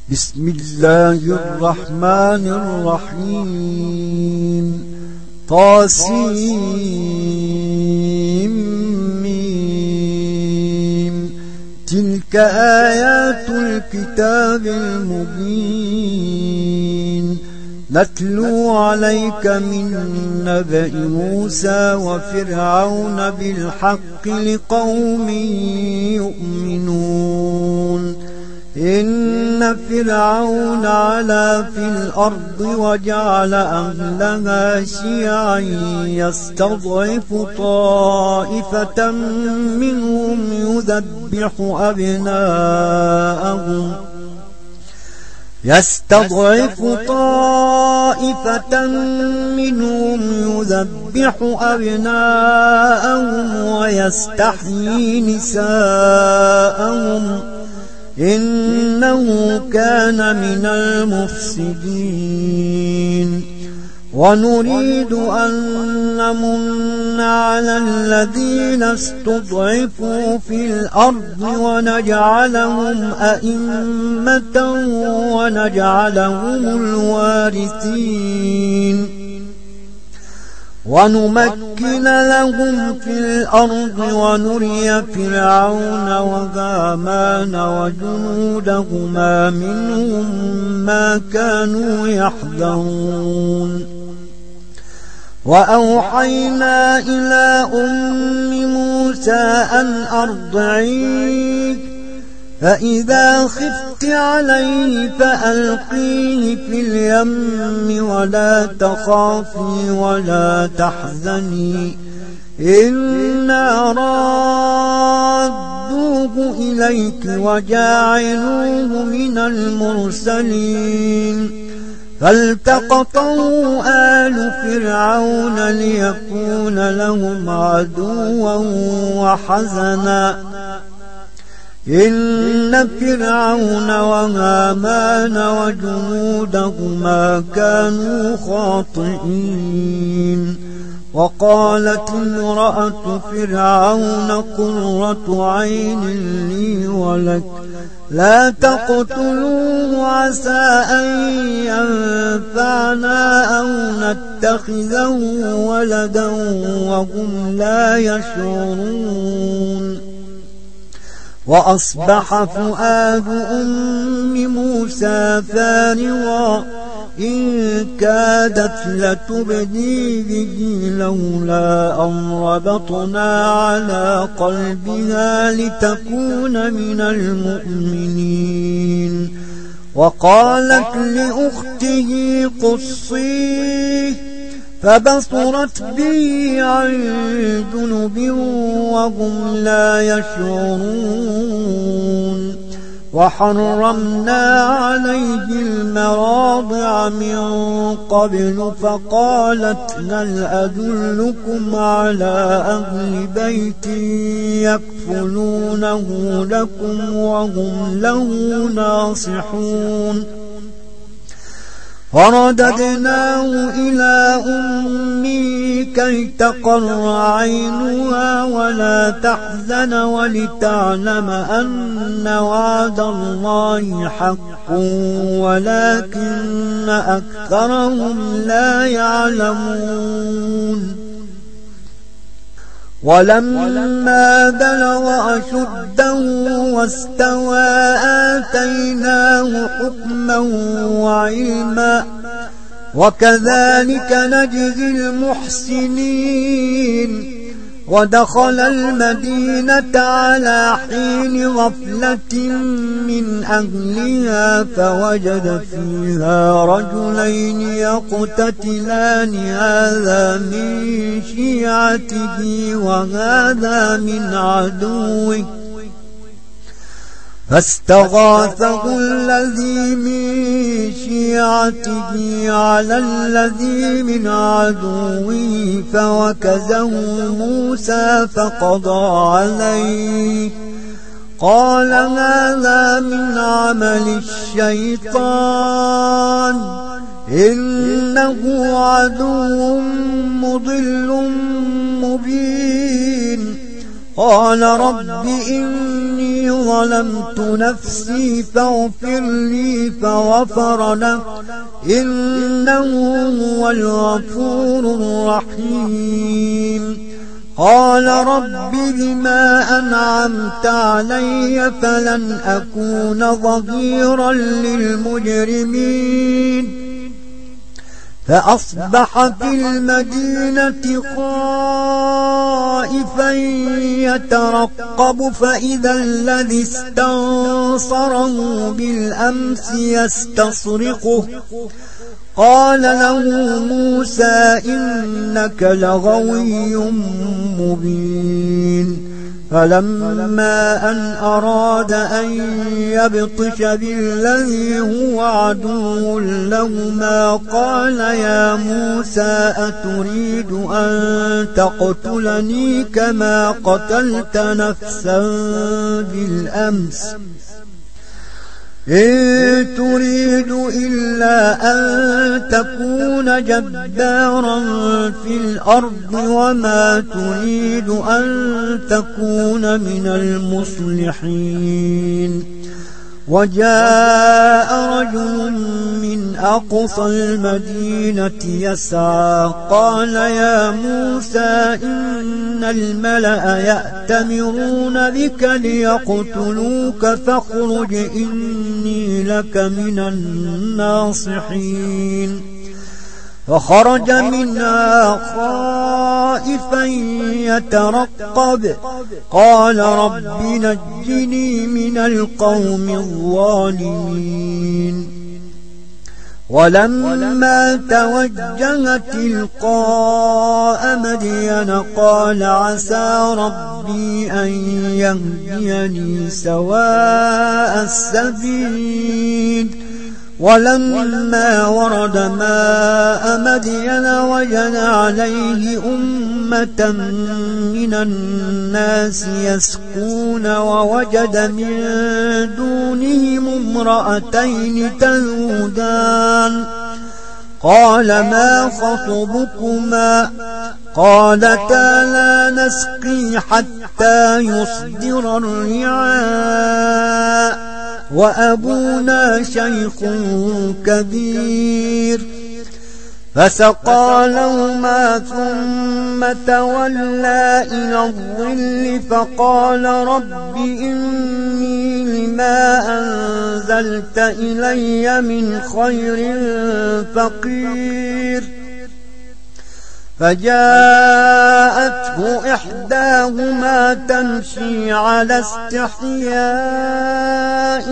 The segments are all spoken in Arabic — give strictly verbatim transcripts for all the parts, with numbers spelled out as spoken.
بسم الله الرحمن الرحيم. طاسيم. تلك آيات الكتاب المبين. نتلو عليك من نبأ موسى وفرعون بالحق لقوم يؤمنون. إن فرعون علا في الأرض وجعل أهلها شيعا يستضعف طائفة منهم يذبح أبناءهم يستضعف طائفة منهم يذبح أبناءهم ويستحيي نساءهم إنه كان من المفسدين. ونريد أن نمن على الذين استضعفوا في الأرض ونجعلهم أئمة ونجعلهم الوارثين ونمكن لهم في الأرض ونري فرعون وهامان وجنودهما منهم ما كانوا يحذرون. وأوحينا إلى أم موسى أن أرضعيه فإذا خفت عليه فألقيه في اليم ولا تخافي ولا تحزني إنا رادوه إليك وجاعلوه من المرسلين. فالتقطه آل فرعون ليكون لهم عدوا وحزنا إن فرعون وهامان وجنودهما كانوا خاطئين. وقالت امرأة فرعون قرة عين لي ولك لا تقتلوه عسى أن ينفعنا أو نتخذه ولدا وهم لا يشعرون. وأصبح فؤاد أم موسى فارغا إن كادت لتبدي به لولا أن ربطنا على قلبها لتكون من المؤمنين. وقالت لأخته قصيه فبصرت به عن جنب وهم لا يشعرون. وحرمنا عليه المراضع من قبل فقالت هل أدلكم على أهل بيت يكفلونه لكم وهم له ناصحون. فرددناه إلى أمه كي تقر عينها ولا تحزن ولتعلم أن وعد الله حق ولكن أكثرهم لا يعلمون. ولما بلغ أشده واستوى آتيناه حكما وعلما وكذلك نجزي المحسنين. ودخل المدينة على حين غفلة من أهلها فوجد فيها رجلين يقتتلان هذا من شيعته وهذا من عدوه فاستغاثه الذي من شيعته على الذي من عدوه فوكزه موسى فقضى عليه قال هذا من عمل الشيطان إنه عدو مضل مبين. قال رب إني ظلمت نفسي فاغفر لي فغفر له إنه هو الغفور الرحيم قال رب بما أنعمت علي فلن أكون ظهيرا للمجرمين فأصبح في المدينة خائفا يترقب فإذا الذي استنصره بالأمس يستصرخه قال له موسى إنك لغوي مبين فلما أن أراد أن يبطش بالذي هو عدو لهما قال يا موسى أتريد أن تقتلني كما قتلت نفسا بالأمس إن تريد إلا أن تكون جبارا في الأرض وما تريد أن تكون من المصلحين وجاء رجل من أقصى المدينة يسعى قال يا موسى إن الملأ يأتمرون بك ليقتلوك فاخرج إني لك من الناصحين فخرج منها خائفا يترقب قال رب نجني من القوم الظالمين ولما توجه تلقاء مدين قال عسى ربي أن يهديني سواء السبيل ولما ورد ماء مدين وجد عليه أمة من الناس يسقون ووجد من دونهم امرأتين تذودان قال ما خطبكما قالتا لا نسقي حتى يصدر الرعاء وأبونا شيخ كبير فسقى لهما ثم تولى إلى الظل فقال رب إني لما أنزلت إلي من خير فقير فجاءته إحداهما تمشي على استحياء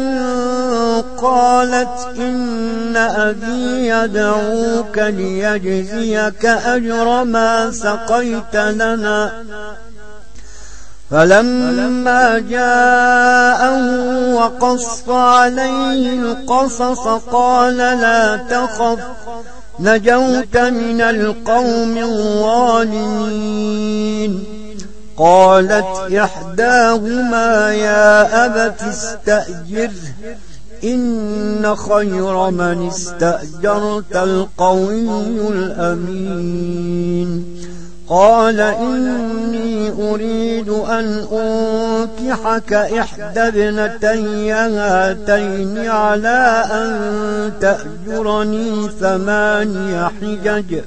قالت إن أبي يدعوك ليجزيك أجر ما سقيت لنا فلما جاءه وقص عليه القصص قال لا تخف نجوت من القوم الظالمين قالت إحداهما يا أبت استأجره إن خير من استأجرت القوي الأمين قال إني أريد أن أنكحك إحدى ابنتي هاتين على أن تأجرني ثماني حجج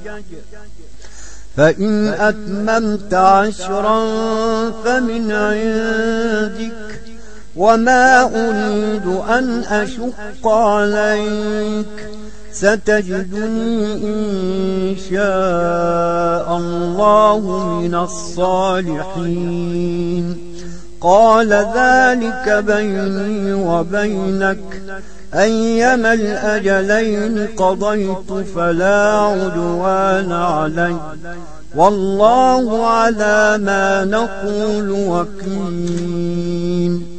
فإن أتممت عشرا فمن عندك وما أريد أن أشق عليك ستجدني إن شاء الله من الصالحين قال ذلك بيني وبينك أيما الأجلين قضيت فلا عدوان علي والله على ما نقول وكيل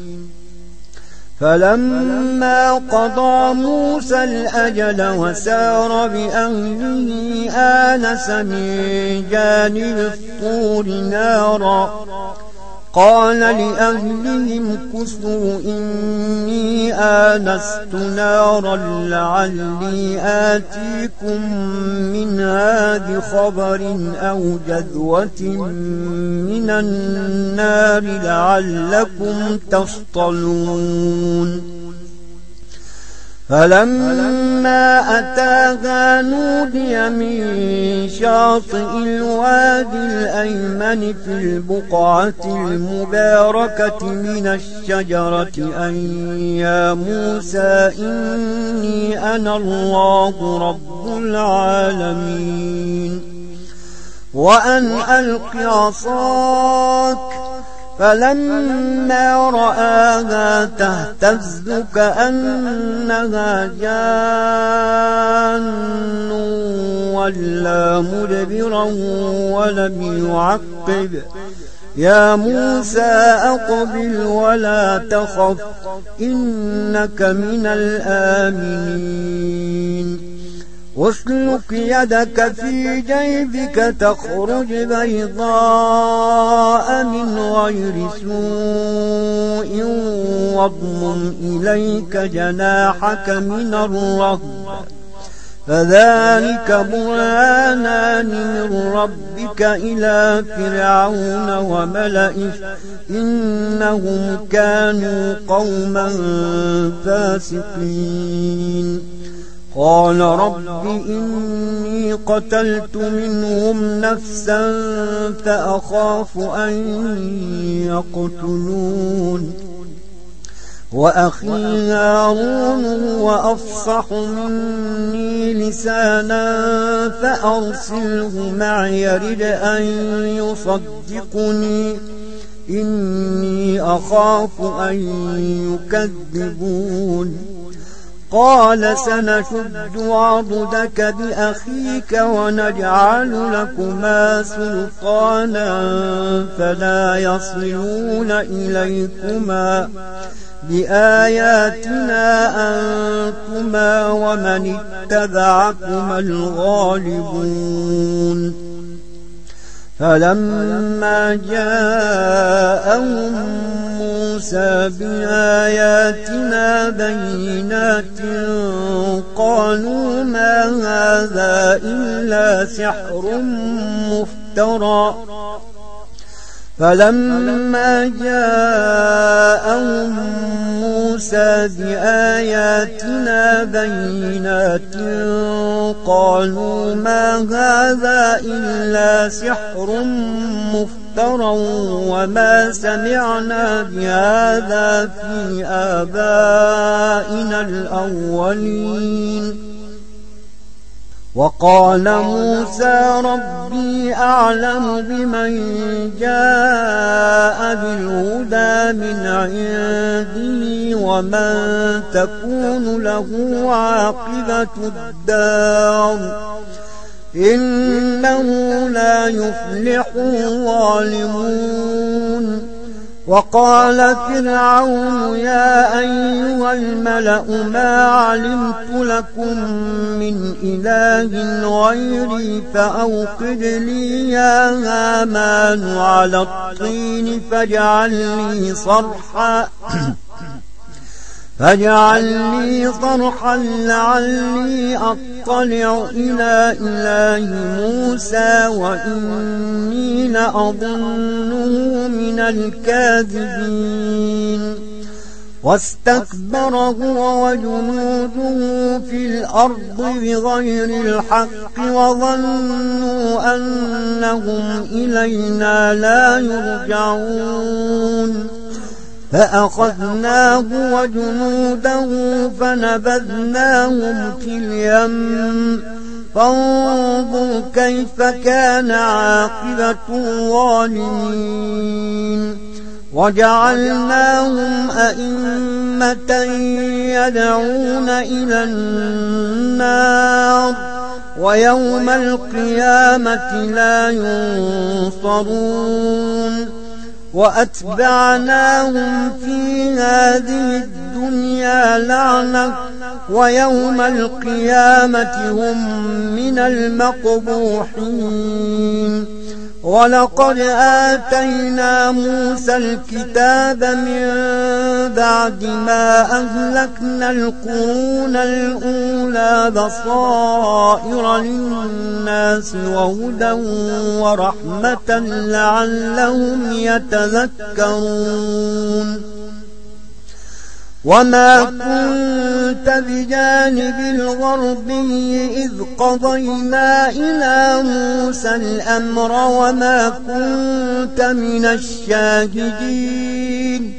فلما قضى موسى الأجل وسار بأهله آنس من جانب الطور نارا قال لأهلهم كثوا إني آنست نارا لعلي آتيكم منها بخبر أو جذوة من النار لعلكم تصطلون فلما أتاها نودي من شاطئ الوادي الأيمن في البقعة المباركة من الشجرة أن يا موسى إني أنا الله رب العالمين وأن ألق عصاك فلما رآها تهتز كأنها جان ولا مدبرا ولم يعقب يا موسى أقبل ولا تخف إنك من الآمنين واسلك يدك في جيبك تخرج بيضاء من غير سوء واضمم إليك جناحك من الرهب فذلك برهانان من ربك إلى فرعون وملئه إنهم كانوا قوما فاسقين قال رب إني قتلت منهم نفسا فأخاف أن يقتلون وأخي هارون وأفصح مني لسانا فأرسله معي يرد أن يصدقني إني أخاف أن يكذبون قال سنشد عضدك بأخيك ونجعل لكما سلطانا فلا يصلون إليكما بآياتنا أنتما ومن اتبعكما الغالبون فلما جاءهم موسى بآياتنا بينات قالوا ما هذا إلا سحر مفترى فلما جاءهم موسى بآياتنا بينات قالوا ما هذا إلا سحر مفترى وما سمعنا بهذا في آبائنا الأولين وقال موسى ربي أعلم بمن جاء بالهدى من عنده ومن تكون له عاقبة الدار إنه لا يفلح الظالمون وقال فرعون يا أيها الملأ ما علمت لكم من إله غيري فأوقد لي يا هامان على الطين فاجعل لي صرحا فاجعل لي صرحا لعلي أطلع إلى إله موسى وإني لأظنه من الكاذبين واستكبر هو وجنوده في الأرض بغير الحق وظنوا أنهم إلينا لا يرجعون فأخذناه وجنوده فنبذناهم في اليم فانظر كيف كان عاقبة الظالمين وجعلناهم أئمة يدعون إلى النار ويوم القيامة لا ينصرون وأتبعناهم في هذه الدنيا لعنة ويوم القيامة هم من المقبوحين ولقد آتينا موسى الكتاب من بعد ما أهلكنا القرون الأولى بصائر للناس وهدى ورحمة لعلهم يتذكرون وما كنت بجانب الغربي إذ قضينا إلى موسى الأمر وما كنت من الشاهدين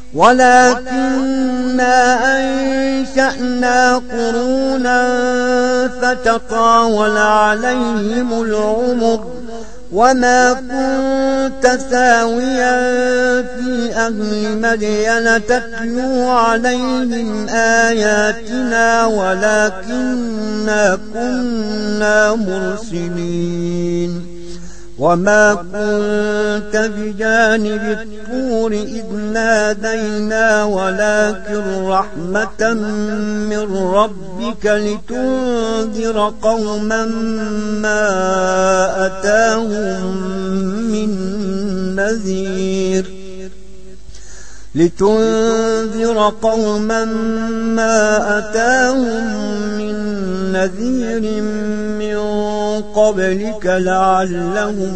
ولكننا أنشأنا قرونا فتطاول عليهم العمر وما كنت ساويا في أهل مدين تتلو عليهم آياتنا ولكننا كنا مرسلين وما كنت بجانب الطور إذ نادينا ولكن رحمة من ربك لتنذر قوما ما أتاهم من نذير لتنذر قوما ما أتاهم من نذير من قبلك لعلهم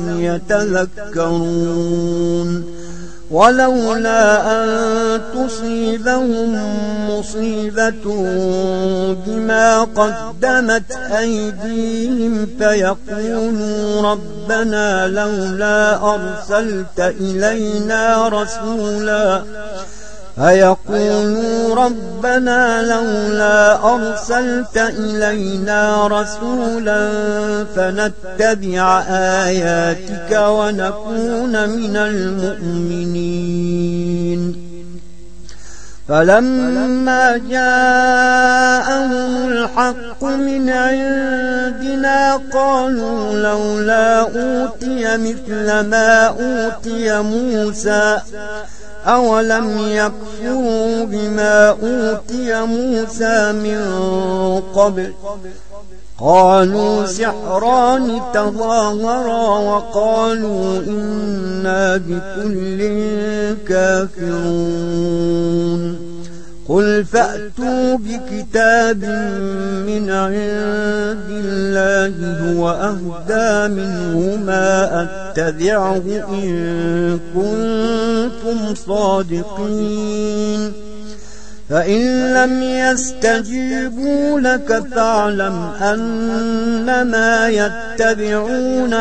يتذكرون ولولا أن تصيبهم مصيبة بما قدمت أيديهم فيقولوا ربنا لولا أرسلت إلينا رسولا فيقولوا ربنا لولا أرسلت إلينا رسولا فنتبع آياتك ونكون من المؤمنين فلما جاءهم الحق من عندنا قالوا لولا أوتي مثل ما أوتي موسى أولم يكفروا بما أوتي موسى من قبل قالوا سحران تظاهرا وقالوا إنا بكل كافرون قل فأتوا بكتاب من عند الله هو أهدى منهما أتبعه إن كنتم صادقين فإن لم يستجيبوا لك فاعلم أنما يتبعون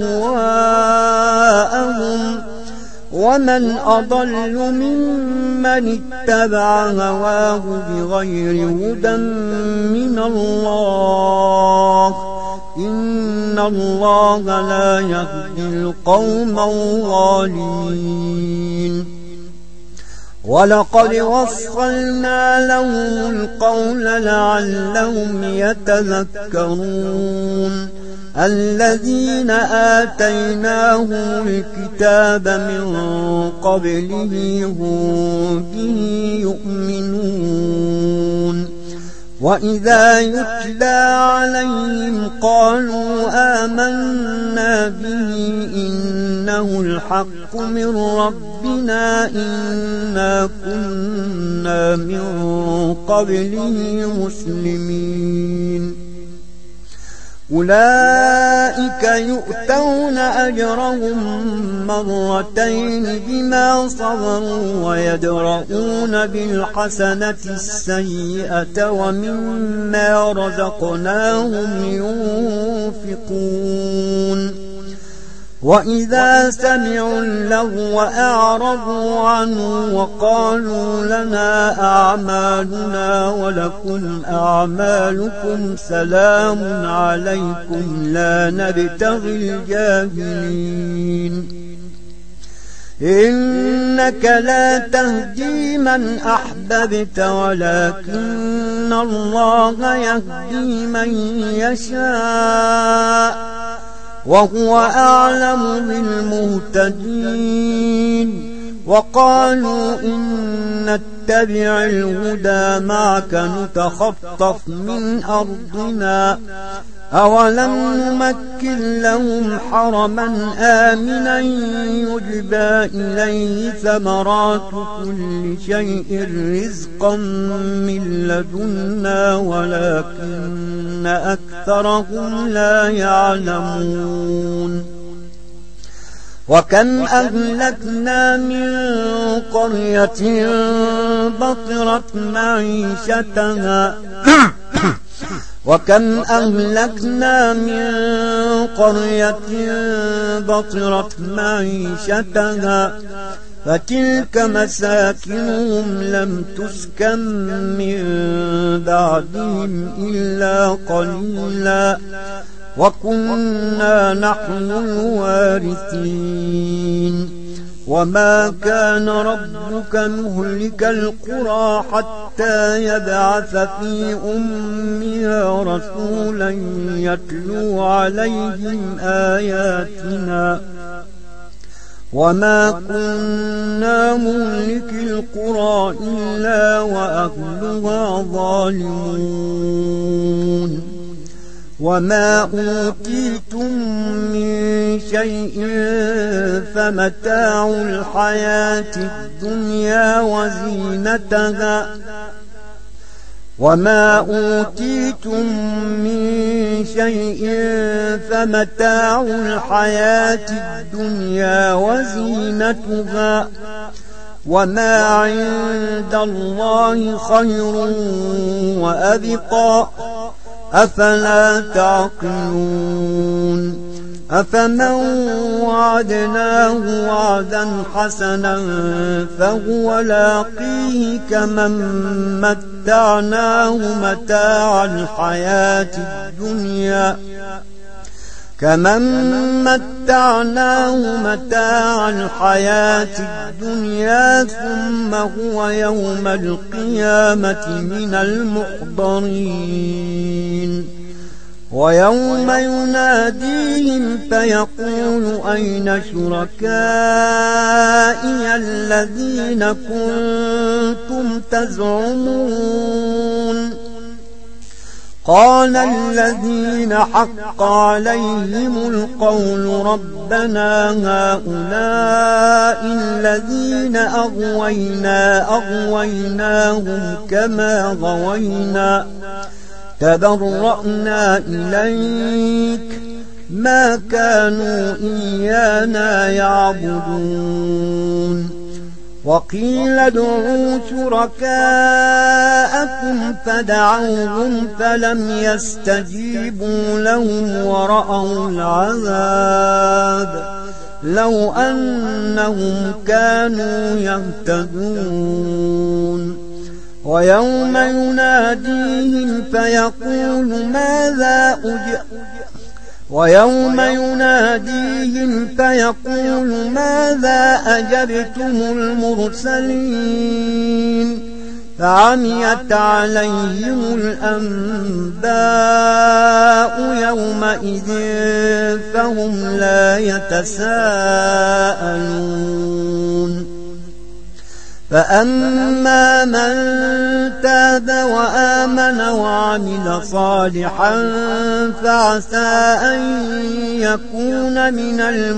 أهواءهم ومن أضل ممن اتبع هواه بغير هدى من الله إن الله لا يهدي القوم الظالمين ولقد وصلنا لهم القول لعلهم يتذكرون الذين آتيناهم الكتاب من قبله هم به يؤمنون وإذا يتلى عليهم قالوا آمنا به إنه الحق من ربنا إنا كنا من قبله مسلمين أولئك يؤتون أجرهم مرتين بما صبروا ويدرؤون بالحسنة السيئة ومما رزقناهم ينفقون وإذا سمعوا اللغو أعرضوا عنه وقالوا لنا أعمالنا ولكم أعمالكم سلام عليكم لا نبتغي الجاهلين إنك لا تهدي من أحببت ولكن الله يهدي من يشاء وهو أعلم بالمهتدين وقالوا إن نتبع الهدى معك نتخطف من أرضنا أولم نمكن لهم حرما آمنا يجبى إليه ثمرات كل شيء رزقا من لدنا ولكن أكثرهم لا يعلمون وكم أهلكنا من قرية بطرت معيشتها وكم أهلكنا من قرية بطرت معيشتها فتلك مساكنهم لم تسكن من بعدهم إلا قليلا وكنا نحن الوارثين وما كان ربك مهلك القرى حتى يبعث في أمها رسولا يتلو عليهم آياتنا وما كنا مهلك القرى إلا وأهلها ظالمون وما أوتيتم من شيء فمتاع الحياة الدنيا وزينتها وما أوتيتم من شيء فمتاع الحياة الدنيا وزينتها وما عند الله خير وأبقى أفلا تعقلون أفمن وعدناه وعدا حسنا فهو لاقيه كمن متعناه متاع الحياة الدنيا كمن متعناه متاع الحياة الدنيا ثم هو يوم القيامة من المحضرين ويوم يناديهم فيقول أين شركائي الذين كنتم تزعمون قال الذين حق عليهم القول ربنا هؤلاء الذين أغوينا أغويناهم كما غوينا تبرأنا إليك ما كانوا إيانا يعبدون وقيل ادعوا شركاءكم فدعوهم فلم يستجيبوا لهم ورأوا العذاب لو أنهم كانوا يهتدون ويوم يناديهم فيقول ماذا أجبتم ويوم يناديهم فيقول ماذا أجبتم المرسلين فعميت عليهم الأنباء يومئذ فهم لا يتساءلون فأما من تاب وآمن وعمل صالحا فعسى أن يكون من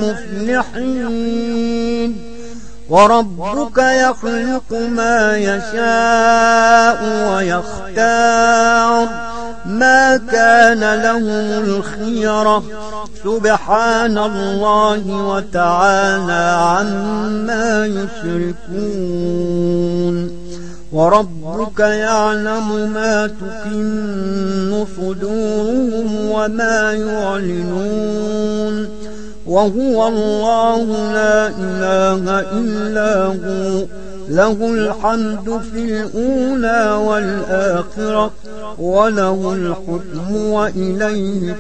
المفلحين وربك يخلق ما يشاء ويختار ما كان لهم الخيرة سبحان الله وتعالى عما يشركون وربك يعلم ما تكن صدورهم وما يعلنون وهو الله لا إله إلا هو له الحمد في الأولى والآخرة وله الحكم وإليه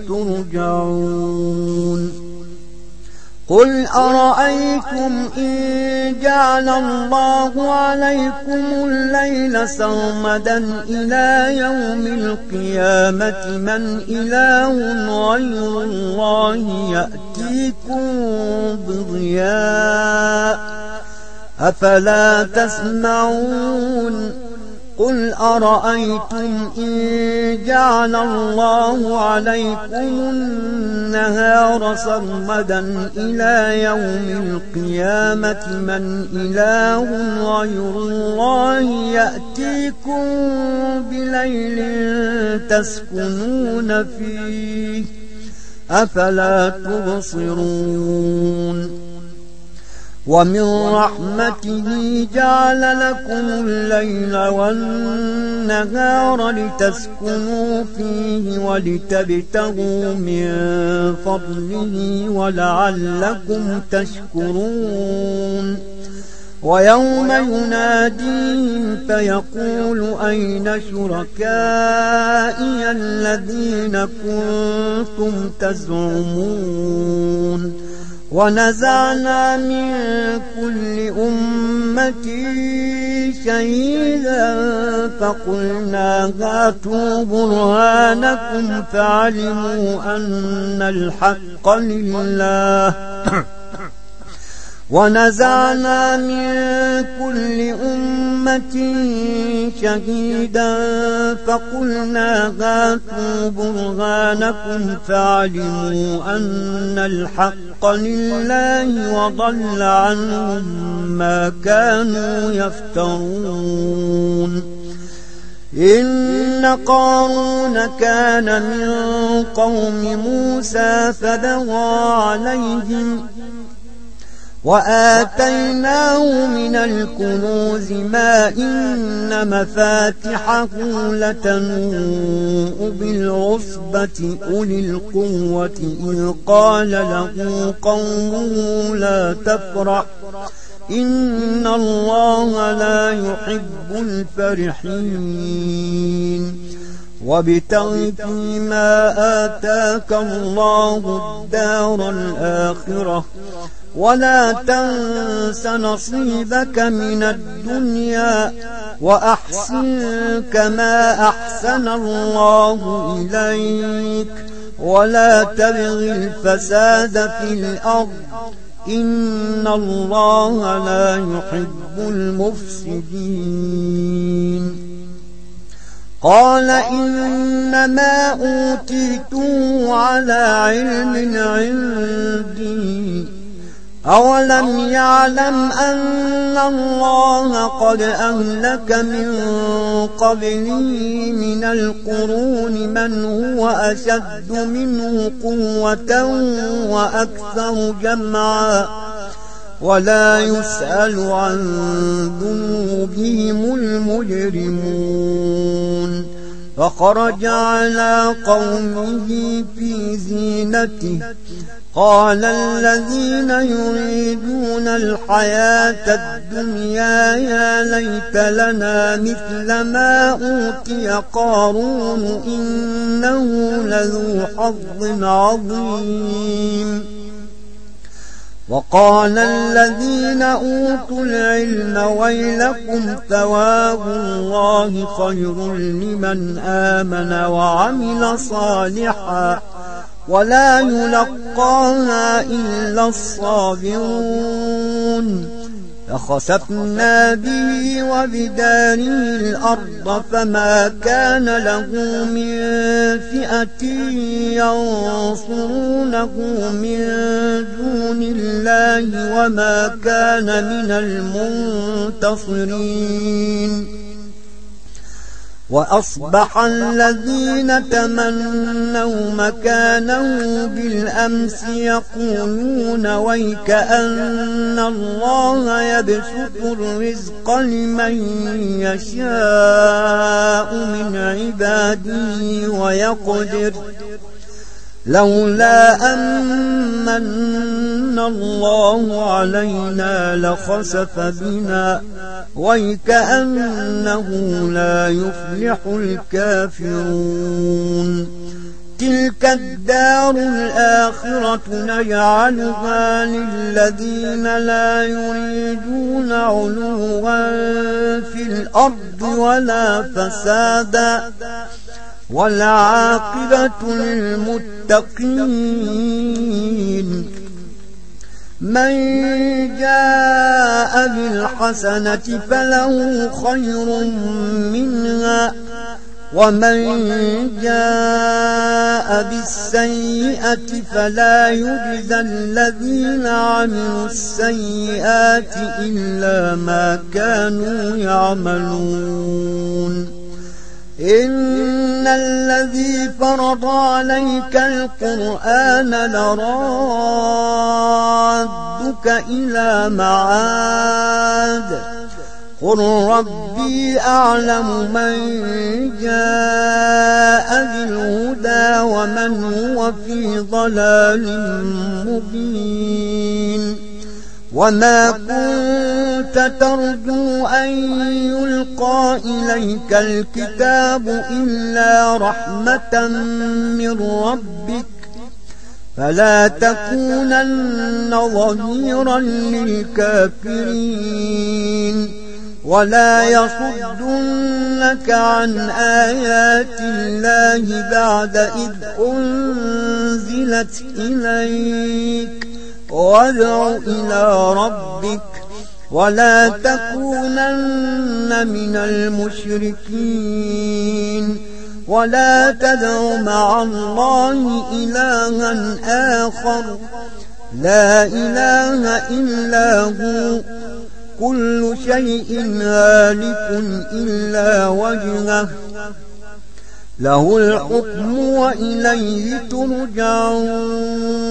ترجعون قل أرأيتم إن جعل الله عليكم الليل سرمدا إلى يوم القيامة من إله غير الله يأتيكم بضياء أفلا تسمعون قل أرأيتم إن جعل الله عليكم النهار سرمدا إلى يوم القيامة من إله غير الله يأتيكم بليل تسكنون فيه أفلا تبصرون ومن رحمته جعل لكم الليل والنهار لتسكنوا فيه ولتبتغوا من فضله ولعلكم تشكرون ويوم يناديهم فيقول أين شركائي الذين كنتم تزعمون ونزعنا من كل أمة شهيدا فقلنا هاتوا برهانكم فعلموا أن الحق لله ونزعنا من كل أمة شهيدا فقلنا هاتوا برهانكم فعلموا أن الحق لله وضل عنهم ما كانوا يفترون إن قارون كان من قوم موسى فبغى عليهم وآتيناه من الكنوز ما إن مفاتحه لتنوء بالعصبة أولي القوة إذ قال له قومه لا تفرح إن الله لا يحب الفرحين وابتغ فيما آتاك الله الدار الآخرة ولا تنس نصيبك من الدنيا وأحسن كما أحسن الله إليك ولا تبغ الفساد في الأرض إن الله لا يحب المفسدين قال إنما أوتيته على علم عندي أولم يعلم أن الله قد أهلك من قبله من القرون من هو أشد منه قوة وأكثر جمعا ولا يسأل عن ذنوبهم المجرمون فخرج على قومه في زينته قال الذين يريدون الحياة الدنيا يا ليت لنا مثل ما أوتي قارون إنه لذو حظ عظيم وقال الذين أوتوا العلم ويلكم ثواب الله خير لمن آمن وعمل صالحا ولا يلقاها إلا الصابرون فخسفنا به وبداره الأرض فما كان له من فئة ينصرونه من دون الله وما كان من المنتصرين وأصبح الذين تمنوا مكانه بالأمس يقولون ويكأن الله يبسط الرزق لمن يشاء من عباده ويقدر لولا أمن الله علينا لخسف بنا ويكأنه لا يفلح الكافرون تلك الدار الآخرة نجعلها للذين لا يريدون علوا في الأرض ولا فسادا والعاقبة للمتقين من جاء بالحسنة فله خير منها ومن جاء بالسيئة فلا يجزى الذين عملوا السيئات إلا ما كانوا يعملون إن الذي فرض عليك القرآن لرادك إلى معاد قل ربي أعلم من جاء بالهدى ومن هو في ضلال مبين وما كنت ترجو أن يلقى إليك الكتاب إلا رحمة من ربك فلا تكونن ظهيرا للكافرين ولا يصدنك عن آيات الله بعد إذ أنزلت إليك وادع إلى ربك ولا تكونن من المشركين ولا تدع مع الله إلها آخر لا إله إلا هو كل شيء هالك إلا وجهه له الحكم وإليه ترجعون